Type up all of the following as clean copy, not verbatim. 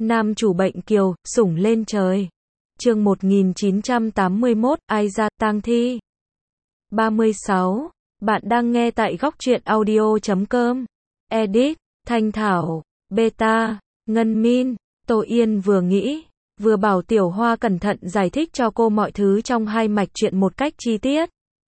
Nam chủ bệnh kiều, sủng lên trời. Chương 1981, ai ra, tang thi. 36. Bạn đang nghe tại góc truyện audio.com. Edit, Thanh Thảo, Beta, Ngân Min. Tô Yên vừa nghĩ, vừa bảo Tiểu Hoa cẩn thận giải thích cho cô mọi thứ trong hai mạch truyện một cách chi tiết.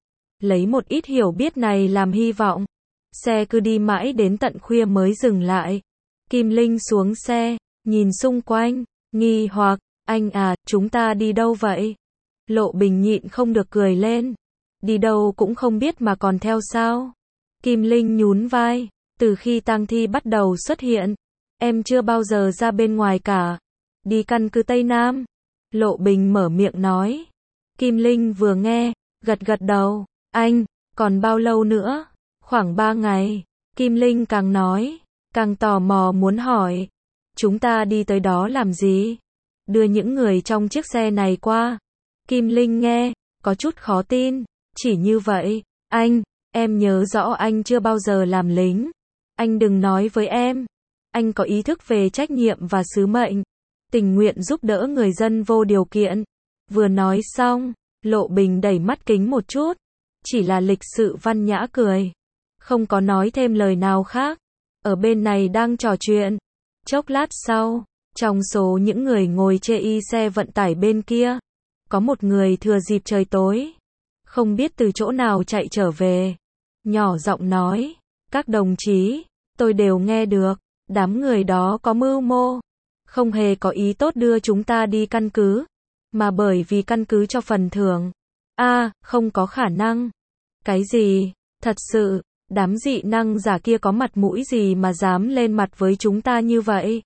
Lấy một ít hiểu biết này làm hy vọng. Xe cứ đi mãi đến tận khuya mới dừng lại. Kim Linh xuống xe, nhìn xung quanh, nghi hoặc, anh à, chúng ta đi đâu vậy? Lộ Bình nhịn không được cười lên. Đi đâu cũng không biết mà còn theo sao? Kim Linh nhún vai, từ khi tang thi bắt đầu xuất hiện, em chưa bao giờ ra bên ngoài cả. Đi căn cứ Tây Nam. Lộ Bình mở miệng nói. Kim Linh vừa nghe, gật gật đầu. Anh, còn bao lâu nữa? Khoảng 3 ngày. Kim Linh càng nói, càng tò mò muốn hỏi. Chúng ta đi tới đó làm gì? Đưa những người trong chiếc xe này qua. Kim Linh nghe, có chút khó tin. Chỉ như vậy, anh, em nhớ rõ anh chưa bao giờ làm lính. Anh đừng nói với em. Anh có ý thức về trách nhiệm và sứ mệnh. Tình nguyện giúp đỡ người dân vô điều kiện. Vừa nói xong, Lộ Bình đẩy mắt kính một chút. Chỉ là lịch sự văn nhã cười. Không có nói thêm lời nào khác. Ở bên này đang trò chuyện. Chốc lát sau, trong số những người ngồi chê y xe vận tải bên kia, có một người thừa dịp trời tối, không biết từ chỗ nào chạy trở về. Nhỏ giọng nói, các đồng chí, tôi đều nghe được, đám người đó có mưu mô, không hề có ý tốt đưa chúng ta đi căn cứ, mà bởi vì căn cứ cho phần thưởng. Không có khả năng. Cái gì? Thật sự, đám dị năng giả kia có mặt mũi gì mà dám lên mặt với chúng ta như vậy?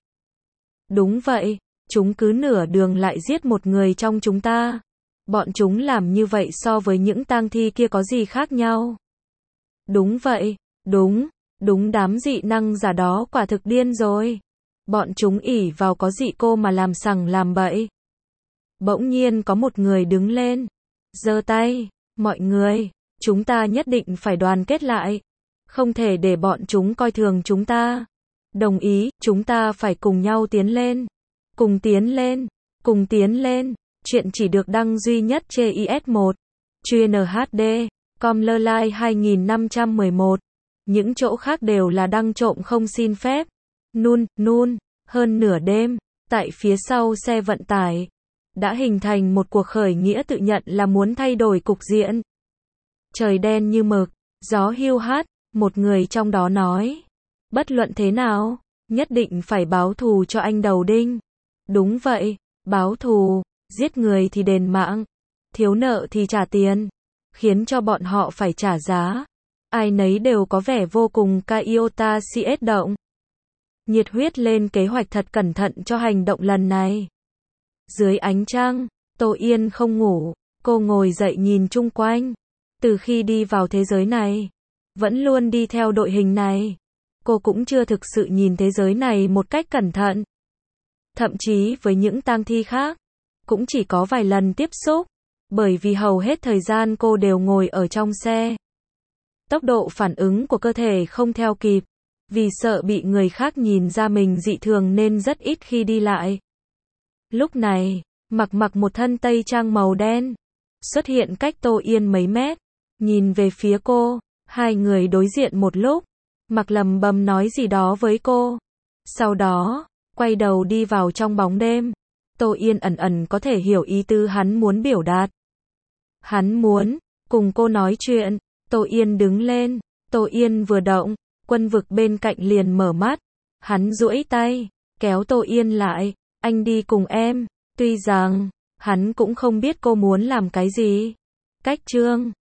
Đúng vậy, chúng cứ nửa đường lại giết một người trong chúng ta. Bọn chúng làm như vậy so với những tang thi kia có gì khác nhau? Đúng vậy, đúng đám dị năng giả đó quả thực điên rồi. Bọn chúng ỷ vào có dị cô mà làm sằng làm bậy. Bỗng nhiên có một người đứng lên, giơ tay, mọi người, chúng ta nhất định phải đoàn kết lại. Không thể để bọn chúng coi thường chúng ta. Đồng ý, chúng ta phải cùng nhau tiến lên. Cùng tiến lên. Chuyện chỉ được đăng duy nhất trên IS1. Chuyên HD, Comlerline 2511. Những chỗ khác đều là đăng trộm không xin phép. Nun, hơn nửa đêm, tại phía sau xe vận tải, đã hình thành một cuộc khởi nghĩa tự nhận là muốn thay đổi cục diện. Trời đen như mực, gió hiu hắt, một người trong đó nói. Bất luận thế nào, nhất định phải báo thù cho anh Đầu Đinh. Đúng vậy, báo thù, giết người thì đền mạng, thiếu nợ thì trả tiền, khiến cho bọn họ phải trả giá. Ai nấy đều có vẻ vô cùng iota CS động. Nhiệt huyết lên kế hoạch thật cẩn thận cho hành động lần này. Dưới ánh trăng, Tô Yên không ngủ, cô ngồi dậy nhìn chung quanh. Từ khi đi vào thế giới này, vẫn luôn đi theo đội hình này. Cô cũng chưa thực sự nhìn thế giới này một cách cẩn thận. Thậm chí với những tang thi khác, cũng chỉ có vài lần tiếp xúc, bởi vì hầu hết thời gian cô đều ngồi ở trong xe. Tốc độ phản ứng của cơ thể không theo kịp, vì sợ bị người khác nhìn ra mình dị thường nên rất ít khi đi lại. Lúc này, mặc một thân tây trang màu đen, xuất hiện cách Tô Yên mấy mét, nhìn về phía cô, hai người đối diện một lúc, Mặc lầm bầm nói gì đó với cô. Sau đó, quay đầu đi vào trong bóng đêm. Tô Yên ẩn có thể hiểu ý tứ hắn muốn biểu đạt. Hắn muốn cùng cô nói chuyện. Tô Yên đứng lên. Tô Yên vừa động, Quân Vực bên cạnh liền mở mắt. Hắn duỗi tay, kéo Tô Yên lại. Anh đi cùng em. Tuy rằng, hắn cũng không biết cô muốn làm cái gì. Cách chương